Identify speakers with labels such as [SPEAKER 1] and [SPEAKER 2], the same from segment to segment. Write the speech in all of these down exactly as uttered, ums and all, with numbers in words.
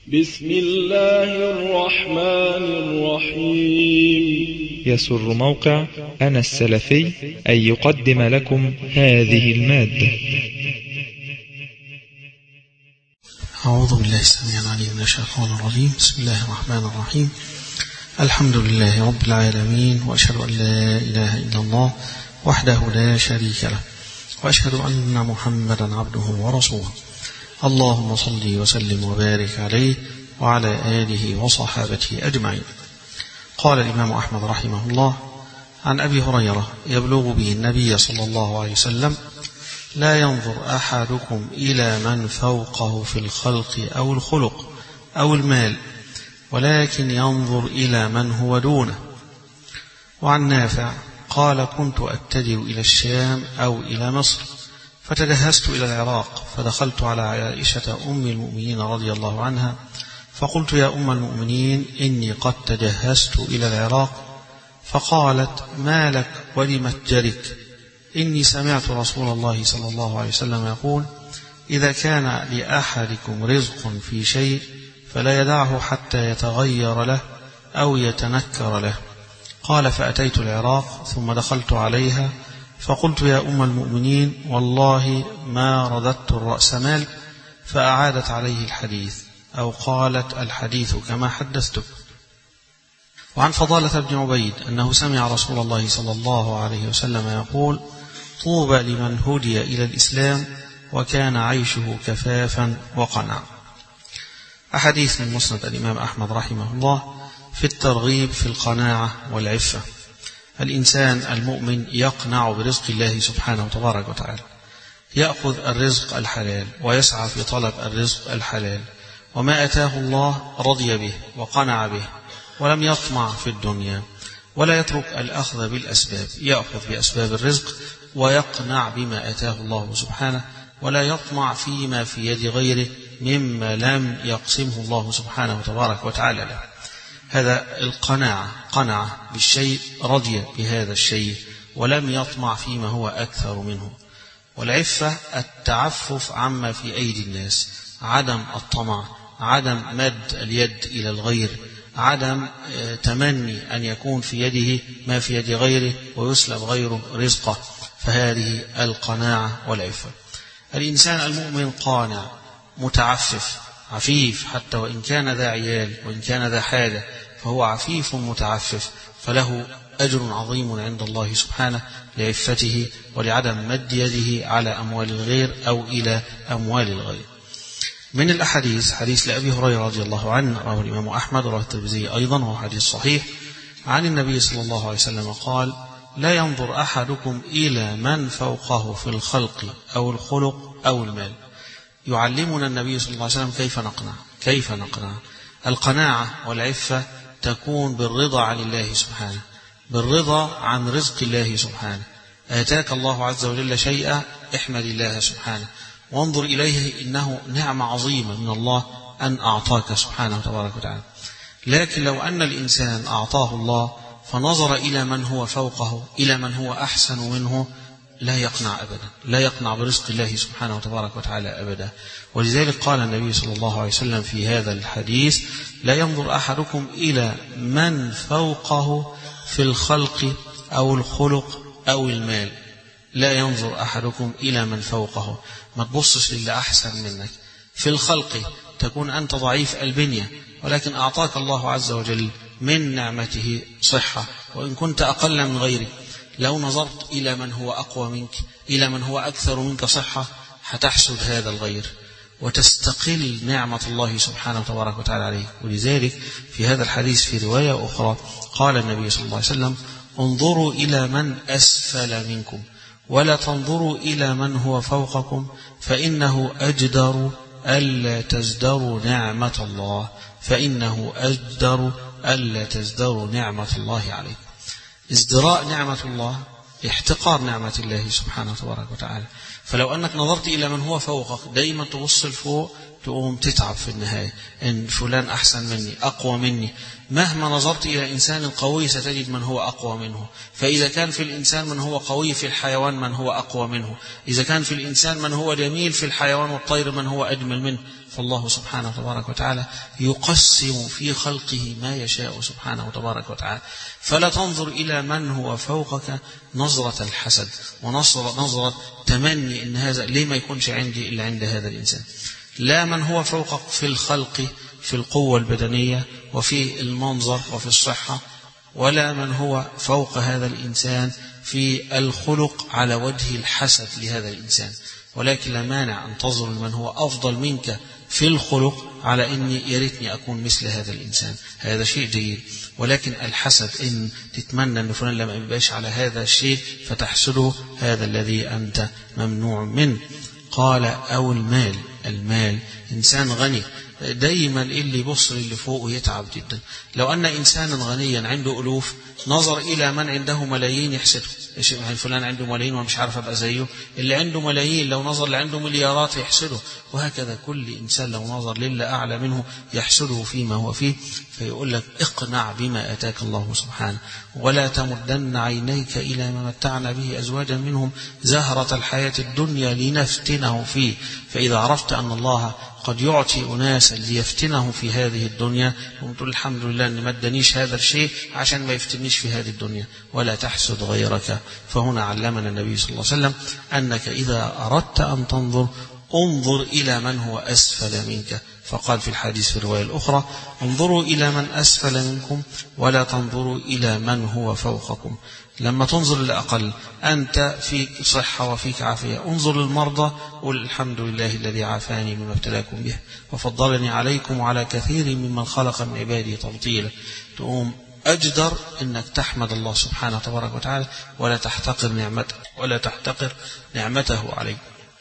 [SPEAKER 1] بسم الله الرحمن الرحيم.
[SPEAKER 2] يسر موقع أنا السلفي أن يقدم لكم هذه المادة.
[SPEAKER 3] أعوذ بالله السميع العليم من الشيطان الرجيم. بسم الله الرحمن الرحيم. الحمد لله رب العالمين، وأشهد أن لا إله إلا الله وحده لا شريك له، وأشهد أن محمدا عبده ورسوله. اللهم صل وسلم وبارك عليه وعلى آله وصحابته أجمعين. قال الإمام أحمد رحمه الله عن أبي هريرة يبلغ به النبي صلى الله عليه وسلم: لا ينظر أحدكم إلى من فوقه في الخلق أو الخلق أو المال، ولكن ينظر إلى من هو دونه. وعن نافع قال: كنت أتجه إلى الشام أو إلى مصر، فتجهزت إلى العراق، فدخلت على عائشة أم المؤمنين رضي الله عنها، فقلت: يا أم المؤمنين، إني قد تجهزت إلى العراق. فقالت: ما لك ولمتجرك؟ إني سمعت رسول الله صلى الله عليه وسلم يقول: إذا كان لأحدكم رزق في شيء فلا يدعه حتى يتغير له أو يتنكر له. قال: فأتيت العراق ثم دخلت عليها، فقلت: يا أم المؤمنين، والله ما رددت الرأس مال. فأعادت عليه الحديث، أو قالت: الحديث كما حدثتك. وعن فضالة بن عبيد أنه سمع رسول الله صلى الله عليه وسلم يقول: طوبى لمن هدي إلى الإسلام وكان عيشه كفافا وقنعا. أحاديث من مسند الإمام أحمد رحمه الله في الترغيب في القناعة والعفة. الإنسان المؤمن يقنع برزق الله سبحانه وتبارك وتعالى، يأخذ الرزق الحلال ويسعى في طلب الرزق الحلال، وما أتاه الله رضي به وقنع به، ولم يطمع في الدنيا، ولا يترك الأخذ بالأسباب، يأخذ بأسباب الرزق ويقنع بما أتاه الله سبحانه، ولا يطمع فيما في يد غيره مما لم يقسمه الله سبحانه وتبارك وتعالى له. هذا القناعة، قنع بالشيء، رضي بهذا الشيء، ولم يطمع فيما هو أكثر منه. والعفة التعفف عما في أيدي الناس، عدم الطمع، عدم مد اليد إلى الغير، عدم تمني أن يكون في يده ما في يد غيره ويسلب غيره رزقه. فهذه القناعة والعفة. الإنسان المؤمن قانع متعفف عفيف، حتى وإن كان ذا عيال وإن كان ذا حاجة فهو عفيف متعفف، فله أجر عظيم عند الله سبحانه لعفته ولعدم مد يده على أموال الغير أو إلى أموال الغير. من الأحاديث حديث لأبي هريرة رضي الله عنه رواه الإمام أحمد ورواه الترمذي أيضا، وهو حديث صحيح عن النبي صلى الله عليه وسلم قال: لا ينظر أحدكم إلى من فوقه في الخلق أو الخلق أو المال. يعلمنا النبي صلى الله عليه وسلم كيف نقنع كيف نقنع القناعة والعفة تكون بالرضا عن الله سبحانه، بالرضا عن رزق الله سبحانه. آتاك الله عز وجل شيئا، احمد الله سبحانه وانظر إليه، إنه نعمة عظيمة من الله أن أعطاك سبحانه وتبارك وتعالى. لكن لو أن الإنسان أعطاه الله فنظر إلى من هو فوقه، إلى من هو أحسن منه، لا يقنع أبدا، لا يقنع برزق الله سبحانه وتبارك وتعالى أبدا. ولذلك قال النبي صلى الله عليه وسلم في هذا الحديث: لا ينظر أحدكم إلى من فوقه في الخلق أو الخلق أو المال. لا ينظر أحدكم إلى من فوقه، ما تبصش للي أحسن منك. في الخلق تكون أنت ضعيف البنية، ولكن أعطاك الله عز وجل من نعمته صحة، وإن كنت أقل من غيرك. لو نظرت إلى من هو أقوى منك، إلى من هو أكثر منك صحة، هتحسد هذا الغير وتستقل نعمة الله سبحانه وتبارك وتعالى عليك. ولذلك في هذا الحديث في رواية أخرى قال النبي صلى الله عليه وسلم: انظروا إلى من أسفل منكم ولا تنظروا إلى من هو فوقكم، فإنه أجدر ألا تزدروا نعمة الله فإنه أجدر ألا تزدروا نعمة الله عليكم. ازدراء نعمة الله، احتقار نعمة الله سبحانه وتبارك وتعالى. فلو أنك نظرت إلى من هو فوقك، دايما تبص لفوق، تقوم تتعب في النهاية، إن فلان أحسن مني، أقوى مني. مهما نظرت إلى إنسان قوي ستجد من هو أقوى منه. فإذا كان في الإنسان من هو قوي، في الحيوان من هو أقوى منه. إذا كان في الإنسان من هو جميل، في الحيوان والطير من هو أجمل منه. فالله سبحانه تبارك وتعالى يقسم في خلقه ما يشاء سبحانه تبارك وتعالى. فلا تنظر إلى من هو فوقك نظرة الحسد ونظرة نظرة تمني إن هذا ليه ما يكونش عندي إلا عند هذا الإنسان. لا، من هو فوقك في الخلق في القوة البدنية وفي المنظر وفي الصحة، ولا من هو فوق هذا الإنسان في الخلق على وجه الحسد لهذا الإنسان. ولكن لا مانع أن تنظر لمن هو أفضل منك في الخلق على إني يريتني أكون مثل هذا الإنسان، هذا شيء جيد. ولكن الحسد إن تتمنى أن فلان لما يبقاش على هذا الشيء فتحسده، هذا الذي أنت ممنوع منه. قال أو المال، المال إنسان غني دايما اللي يبص اللي فوق ويتعب جدا. لو أن إنسانا غنيا عنده ألوف نظر إلى من عنده ملايين يحسده، فلان عنده ملايين ومش عارف أبقى زيه. اللي عنده ملايين لو نظر اللي عنده مليارات يحسده. وهكذا كل إنسان لو نظر للي أعلى منه يحسده فيما هو فيه. فيقول لك اقنع بما أتاك الله سبحانه، ولا تمدن عينيك إلى ما متعنا به أزواجا منهم زهرة الحياة الدنيا لنفتنه فيه. فإذا عرفت أن الله قد يعطي أناسا ليفتنه في هذه الدنيا، وتقول الحمد لله أن ما ادانيش هذا الشيء عشان ما يفتنيش في هذه الدنيا، ولا تحسد غيرك. فهنا علمنا النبي صلى الله عليه وسلم أنك إذا أردت أن تنظر انظر إلى من هو أسفل منك. فقال في الحديث في الرواية الأخرى انظروا إلى من أسفل منكم ولا تنظروا إلى من هو فوقكم. لما تنظر للأقل أنت فيك صحة وفيك عافية، انظر للمرضى قل الحمد لله الذي عافاني مما ابتلاكم به وفضلني عليكم وعلى كثير ممن خلق من عباده تفضيلا. تقوم أجدر أنك تحمد الله سبحانه تبارك وتعالى ولا تحتقر نعمته ولا تحتقر نعمته عليك.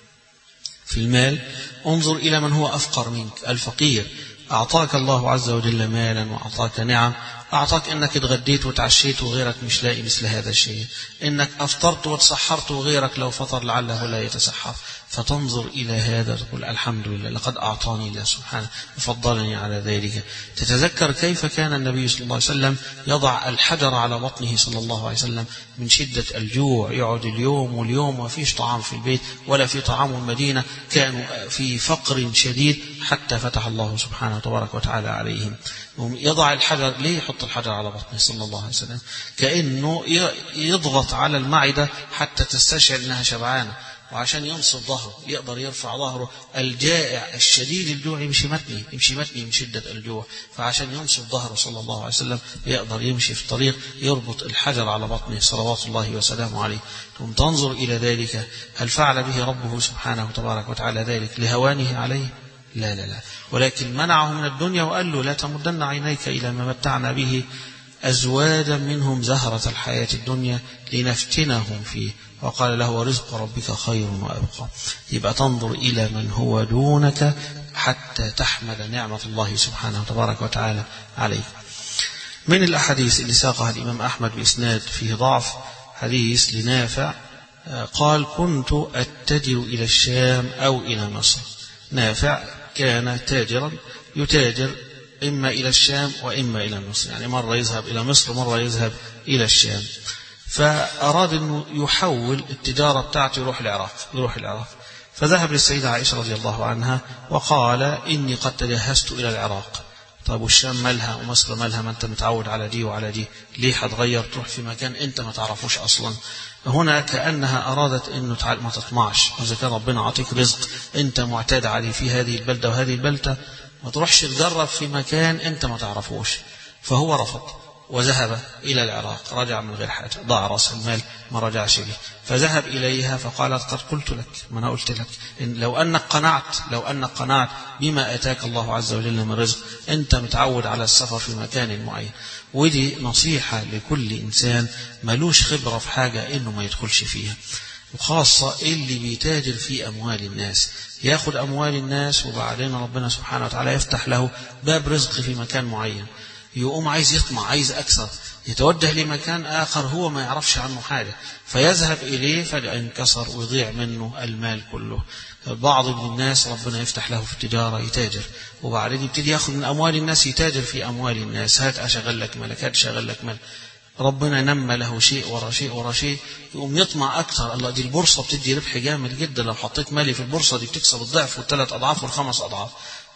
[SPEAKER 3] في المال انظر إلى من هو أفقر منك. الفقير أعطاك الله عز وجل مالا وأعطاك نعم، أعطاك أنك اتغديت وتعشيت وغيرك مش لاقي مثل هذا الشيء، إنك أفطرت وتسحرت وغيرك لو فطر لعله لا يتسحر. فتنظر إلى هذا تقول الحمد لله لقد أعطاني الله سبحانه وفضلني على ذلك. تتذكر كيف كان النبي صلى الله عليه وسلم يضع الحجر على بطنه صلى الله عليه وسلم من شدة الجوع، يقعد اليوم واليوم ما فيش طعام في البيت ولا في طعام المدينة، كانوا في فقر شديد حتى فتح الله سبحانه تبارك وتعالى عليهم. يضع الحجر، ليه يحط الحجر على بطنه صلى الله عليه وسلم؟ كأنه يضغط على المعدة حتى تستشعر أنها شبعانة، وعشان ينصب ظهره يقدر يرفع ظهره. الجائع الشديد الجوع يمشي متني يمشي متني من شدة الجوع، فعشان ينصب ظهره صلى الله عليه وسلم يقدر يمشي في الطريق يربط الحجر على بطنه صلوات الله وسلامه عليه. ثم تنظر إلى ذلك، هل فعل به ربه سبحانه وتبارك وتعالى ذلك لهوانه عليه؟ لا لا لا، ولكن منعه من الدنيا وقال له لا تمدن عينيك إلى ما متعنا به أزواجا منهم زهرة الحياة الدنيا لنفتنهم فيه، وقال له ورزق ربك خير وأبقى. يبقى تنظر إلى من هو دونك حتى تحمد نعمة الله سبحانه وتبارك وتعالى عليك. من الأحاديث اللي ساقها الإمام أحمد بإسناد فيه ضعف حديث لنافع قال كنت أتجر إلى الشام أو إلى مصر. نافع كان تاجرا يتاجر إما إلى الشام وإما إلى مصر، يعني مرة يذهب إلى مصر ومرة يذهب إلى الشام. فأراد أنه يحول التجارة بتاعته يروح العراق يروح العراق فذهب للسيدة عائشة رضي الله عنها وقال إني قد تجهزت إلى العراق. طيب والشام مالها ومصر مالها؟ ما أنت متعود على دي وعلى دي، ليه هتغير تروح في مكان أنت ما تعرفوش أصلا؟ هنا كأنها أرادت أنه ما تطمعش، وإذا كان ربنا عطيك رزق أنت معتاد عليه في هذه البلدة وهذه البلدة ما تروحش تجرب في مكان أنت ما تعرفوش. فهو رفض وذهب إلى العراق، رجع من غير حاجة، ضاع رأس المال ما رجعش به. فذهب إليها فقالت قد قلت لك، ما أنا قلت لك إن لو أنك قنعت لو أنك قنعت بما أتاك الله عز وجل من رزق، أنت متعود على السفر في مكان معين. ودي نصيحة لكل إنسان ملوش خبرة في حاجة إنه ما يدخلش فيها، وخاصة اللي بيتاجر في أموال الناس، ياخد أموال الناس وبعدين ربنا سبحانه وتعالى يفتح له باب رزق في مكان معين، يقوم عايز يطمع عايز أكثر، يتوجه لمكان آخر هو ما يعرفش عنه حاجة فيذهب إليه فجأة انكسر ويضيع منه المال كله. بعض من الناس ربنا يفتح له في التجارة يتاجر وبعدين يبتدي ياخد من أموال الناس يتاجر في أموال الناس، هات أشغل لك ملك هات شغل لك ملك، ربنا نمى له شيء ورا شيء ورا شيء، يقوم يطمع أكثر. الله دي البورصة بتدي ربح جامد جدا، لو حطيت مالي في البورصة دي بتكسب الضعف والثلاث أضعاف والخمس أضعاف.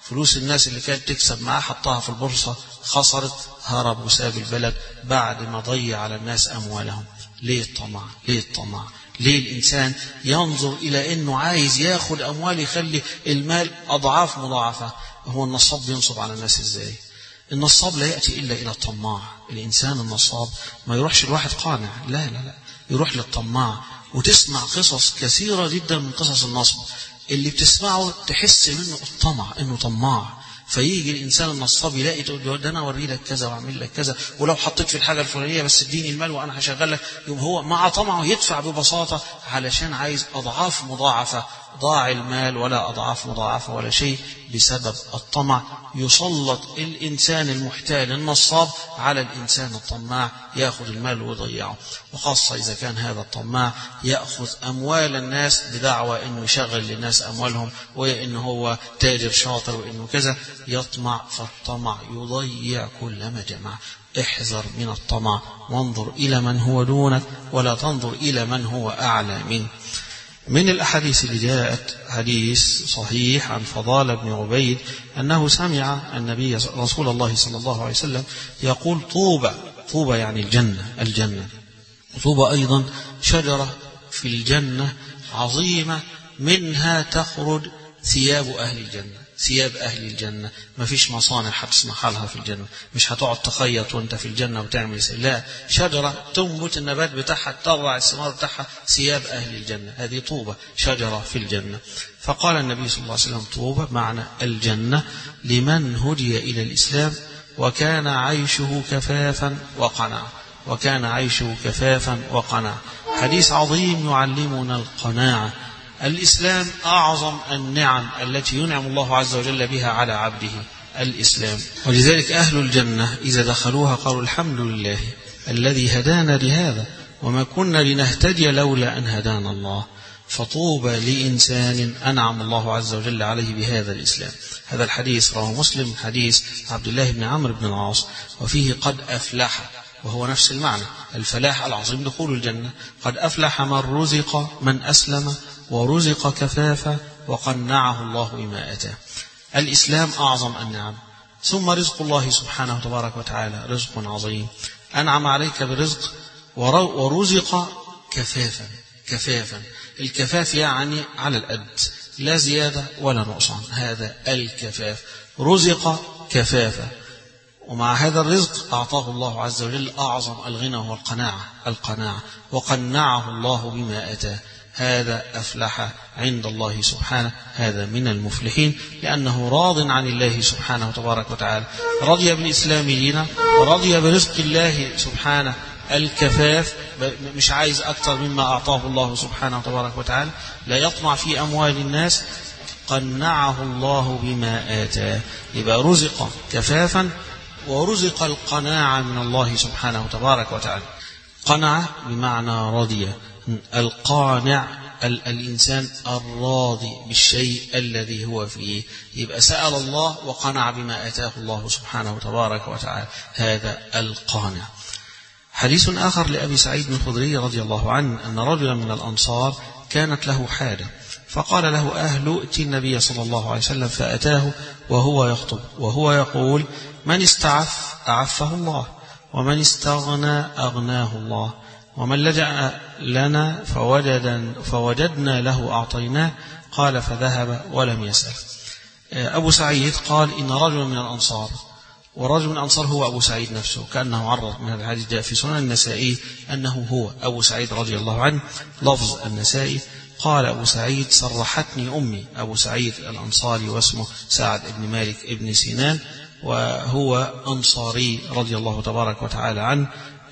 [SPEAKER 3] فلوس الناس اللي كانت تكسب معاه حطها في البورصة، خسرت، هرب وساب البلد بعد ما ضيع على الناس أموالهم. ليه الطمع؟ ليه الطمع؟ ليه الإنسان ينظر إلى أنه عايز ياخد أموال يخلي المال أضعاف مضاعفة؟ هو النصاب بينصب على الناس إزاي؟ النصاب لا يأتي إلا إلى الطماع. الإنسان النصاب ما يروحش الواحد قانع، لا لا لا، يروح للطماع. وتسمع قصص كثيرة جدا من قصص النصب، اللي بتسمعه تحس منه الطمع، إنه طماع. فيجي الإنسان النصاب يلاقي تقول له ده أنا أوري لك كذا وأعمل لك كذا، ولو حطيت في الحاجة الفلانية بس اديني المال وأنا هشغل لك. يوم هو مع طمعه يدفع ببساطة علشان عايز أضعاف مضاعفة. ضاع المال ولا أضعاف مضاعفة ولا شيء بسبب الطمع. يسلط الإنسان المحتال النصاب على الإنسان الطماع، يأخذ المال ويضيعه. وخاصة إذا كان هذا الطماع يأخذ أموال الناس بدعوى أنه يشغل للناس أموالهم، وأنه هو تاجر شاطر وأنه كذا. يطمع، فالطمع يضيع كل ما جمع. احذر من الطمع، وانظر إلى من هو دونك ولا تنظر إلى من هو أعلى منه. من الأحاديث اللي جاءت حديث صحيح عن فضالة بن عبيد أنه سمع النبي رسول الله صلى الله عليه وسلم يقول: طوبى، طوبى يعني الجنة، الجنة. طوبى أيضا شجرة في الجنة عظيمة، منها تخرج ثياب أهل الجنة، ثياب أهل الجنة. ما فيش مصانع هتسمح لها في الجنة، مش هتقعد تخيط وانت في الجنة وتعمل سي. لا، شجرة تنبت النبات بتاعها، تطلع الثمار بتاعها، ثياب أهل الجنة. هذه طوبة، شجرة في الجنة. فقال النبي صلى الله عليه وسلم: طوبة معنى الجنة لمن هدي إلى الإسلام وكان عيشه كفافا وقناعة، وكان عيشه كفافا وقناعة. حديث عظيم يعلمنا القناعة. الإسلام أعظم النعم التي ينعم الله عز وجل بها على عبده، الإسلام. ولذلك أهل الجنة إذا دخلوها قالوا: الحمد لله الذي هدانا لهذا وما كنا لنهتدي لولا أن هدانا الله. فطوبى لإنسان أنعم الله عز وجل عليه بهذا الإسلام. هذا الحديث رواه مسلم، حديث عبد الله بن عمرو بن العاص، وفيه قد أفلح، وهو نفس المعنى، الفلاح العظيم دخول الجنة. قد أفلح من رزق، من أسلم ورزق كفافا وقنعه الله بما أتاه. الإسلام أعظم النعم. ثم رزق الله سبحانه تبارك وتعالى رزق عظيم، أنعم عليك برزق ورزق كفافا. كفافا، الكفاف يعني على القد، لا زيادة ولا نقصان، هذا الكفاف. رزق كفافا، ومع هذا الرزق أعطاه الله عز وجل أعظم الغنى وهو القناعة، القناعة وقنعه الله بما أتاه. هذا أفلح عند الله سبحانه، هذا من المفلحين، لأنه راض عن الله سبحانه تبارك وتعالى، رضي بالإسلام دينا، ورضي برزق الله سبحانه الكفاف، مش عايز أكثر مما أعطاه الله سبحانه تبارك وتعالى، لا يطمع في أموال الناس، قنعه الله بما آتاه. يبقى رزق كفافا ورزق القناعة من الله سبحانه تبارك وتعالى. قناعة بمعنى رضي، القانع الإنسان الراضي بالشيء الذي هو فيه. يبقى سأل الله وقنع بما آتاه الله سبحانه تبارك وتعالى، هذا القانع. حديث آخر لأبي سعيد الخدري رضي الله عنه أن رجلا من الأنصار كانت له حاجة، فقال له أهل ائت النبي صلى الله عليه وسلم، فأتاه وهو يخطب وهو يقول: من استعف أعفه الله، ومن استغنى أغناه الله، ومن لجأ لنا فوجد فوجدنا له أعطيناه. قال فذهب ولم يسأل. أبو سعيد قال إن رجل من الأنصار، ورجل من الأنصار هو أبو سعيد نفسه، كأنه عرض من هذا الحديث، جاء في سنن النسائي أنه هو أبو سعيد رضي الله عنه، لفظ النسائي. قال أبو سعيد: صرحتني أمي. أبو سعيد الأنصاري واسمه سعد بن مالك بن سنان، وهو أنصاري رضي الله تبارك وتعالى عنه.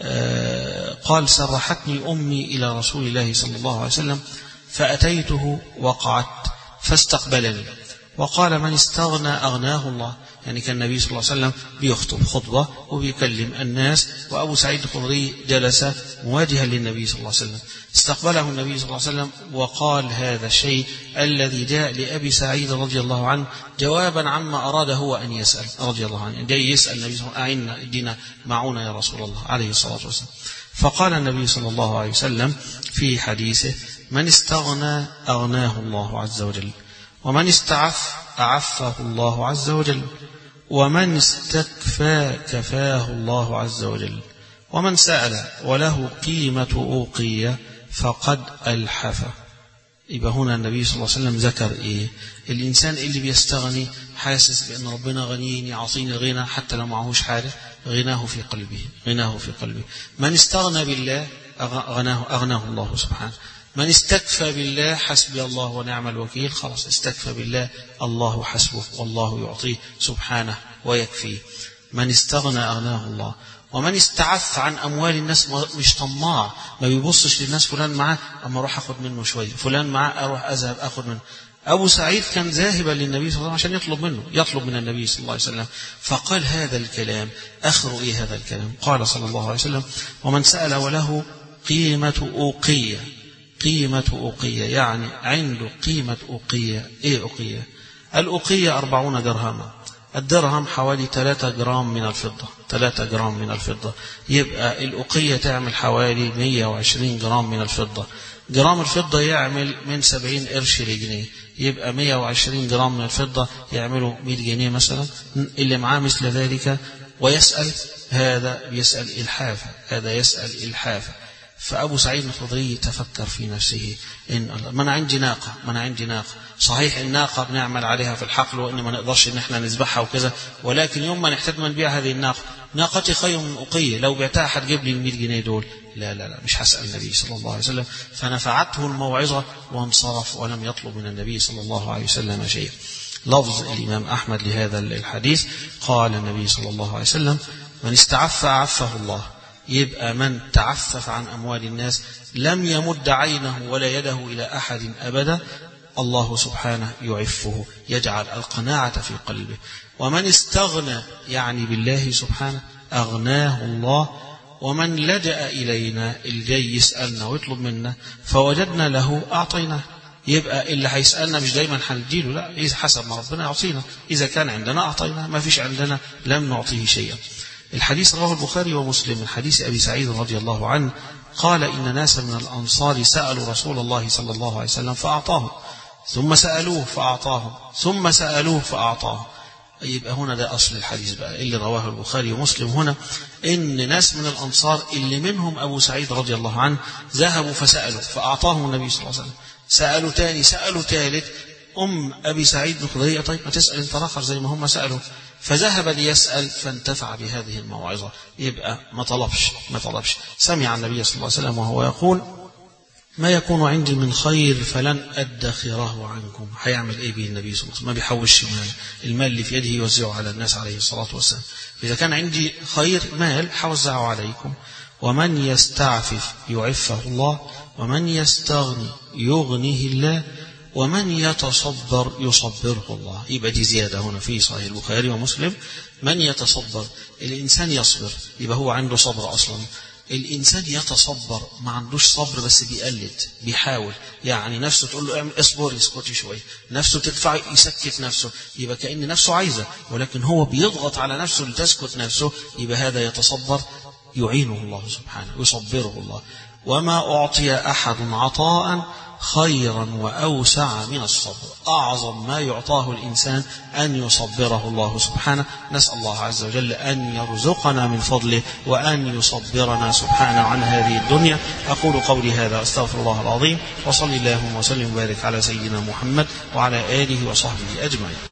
[SPEAKER 3] قال: صرحتني أمي إلى رسول الله صلى الله عليه وسلم، فأتيته وقعدت فاستقبلني وقال: من استغنى أغناه الله. يعني كان النبي صلى الله عليه وسلم بيخطب خطبة وبيكلم الناس، وأبو سعيد الخدري جلس مواجها للنبي صلى الله عليه وسلم. استقبله النبي صلى الله عليه وسلم وقال هذا الشيء الذي جاء لأبي سعيد رضي الله عنه جوابا عما أراد هو أن يسأل رضي الله عنه. جاي يسأل النبي صلى الله عليه وسلم: أعنا ادينا معونا يا رسول الله عليه الصلاة والسلام. فقال النبي صلى الله عليه وسلم في حديثه: من استغنى أغناه الله عز وجل، ومن استعف أعفه الله عز وجل، ومن استكفى كفاه الله عز وجل، ومن سأل وله قيمة أوقية فقد ألحفه. يبقى هنا النبي صلى الله عليه وسلم ذكر إيه؟ الإنسان اللي بيستغني حاسس بأن ربنا غنيين يعطيني غنى حتى لو معهوش حاجة، غناه في قلبه، غناه في قلبه. من استغنى بالله أغناه, أغناه الله سبحانه. من استكفى بالله حسبي الله ونعم الوكيل، خلاص استكفى بالله، الله حسبه والله يعطيه سبحانه ويكفيه. من استغنى أغناه الله. ومن استعف عن أموال الناس، مش طماع، ما بيبصش للناس فلان معاه أما أروح أخذ منه شوية، فلان معاه أروح أذهب أخذ منه. أبو سعيد كان ذاهبا للنبي صلى الله عليه وسلم عشان يطلب منه، يطلب من النبي صلى الله عليه وسلم، فقال هذا الكلام. آخر إيه هذا الكلام؟ قال صلى الله عليه وسلم: ومن سأل وله قيمة أوقية. قيمة أوقية يعني عنده قيمة أوقية. إيه أوقية؟ الأوقية أربعون درهما. الدرهم حوالي ثلاثة جرام من الفضة، ثلاثة جرام من الفضة. يبقى الأوقية تعمل حوالي مئة وعشرين جرام من الفضة. جرام الفضة يعمل من سبعين قرش لجنيه، يبقى مئة وعشرين جرام من الفضة يعملوا مئة جنيه مثلا. اللي معاه مثل ذلك ويسأل، هذا يسأل إلحافا، هذا يسأل إلحافا. فأبو سعيد الخدري تفكر في نفسه: إن ما أنا عندي ناقة، ما أنا عندي ناقة، صحيح الناقة بنعمل عليها في الحقل وإن ما نقدرش إن إحنا نذبحها وكذا، ولكن يوم ما نحتاج ما نبيع هذه الناقة، ناقتي خير من أوقية، لو بعتها هتجيب لي المئة جنيه دول. لا لا لا مش هسأل النبي صلى الله عليه وسلم. فنفعته الموعظة وانصرف ولم يطلب من النبي صلى الله عليه وسلم شيئا. لفظ الإمام أحمد لهذا الحديث قال النبي صلى الله عليه وسلم: من استعف أعفه الله. يبقى من تعفف عن أموال الناس لم يمد عينه ولا يده إلى أحد أبدا، الله سبحانه يعفه، يجعل القناعة في قلبه. ومن استغنى يعني بالله سبحانه أغناه الله. ومن لجأ إلينا، الجاي يسألنا ويطلب منا فوجدنا له أعطيناه. يبقى اللي هيسألنا مش دايما هنديله، لا، إذا حسب ما ربنا يعطينا، إذا كان عندنا أعطينا، ما فيش عندنا لم نعطيه شيئا. الحديث رواه البخاري ومسلم من حديث أبي سعيد رضي الله عنه قال: إن ناسا من الأنصار سألوا رسول الله صلى الله عليه وسلم فأعطاهم، ثم سألوه فأعطاهم، ثم سألوه فأعطاهم. يبقى هنا ده أصل الحديث بقى اللي رواه البخاري ومسلم هنا، إن ناس من الأنصار اللي منهم أبو سعيد رضي الله عنه ذهبوا فسألوا فأعطاهم النبي صلى الله عليه وسلم. سألوا تاني، سألوا ثالث. أم أبي سعيد الخدري: طيب ما تسأل انت آخر زي ما هم سألوا. فذهب ليسأل فانتفع بهذه الموعظة. يبقى ما طلبش ما طلبش سمع النبي صلى الله عليه وسلم وهو يقول: ما يكون عندي من خير فلن أدخره عنكم. هيعمل إيه به النبي صلى الله عليه وسلم؟ ما بيحوش مال، المال اللي في يده يوزعه على الناس عليه الصلاة والسلام. إذا كان عندي خير مال حوزعه عليكم. ومن يستعفف يعفه الله، ومن يستغني يغنيه الله، ومن يتصبر يصبره الله. يبقى دي زيادة هنا في صحيح البخاري ومسلم. من يتصبر، الإنسان يصبر، يبقى هو عنده صبر أصلا. الإنسان يتصبر، ما عندوش صبر بس بيقلد، بيحاول، يعني نفسه تقول له اعمل اصبر يسكت شوية، نفسه تدفع يسكت نفسه، يبقى كأن نفسه عايزة ولكن هو بيضغط على نفسه لتسكت نفسه، يبقى هذا يتصبر، يعينه الله سبحانه، يصبره الله. وما أعطي أحد عطاء خيرا وأوسع من الصبر. أعظم ما يعطاه الإنسان أن يصبره الله سبحانه. نسأل الله عز وجل أن يرزقنا من فضله وأن يصبرنا سبحانه عن هذه الدنيا. أقول قولي هذا، أستغفر الله العظيم، وصلي اللهم وسلم وبارك على سيدنا محمد وعلى آله وصحبه أجمعين.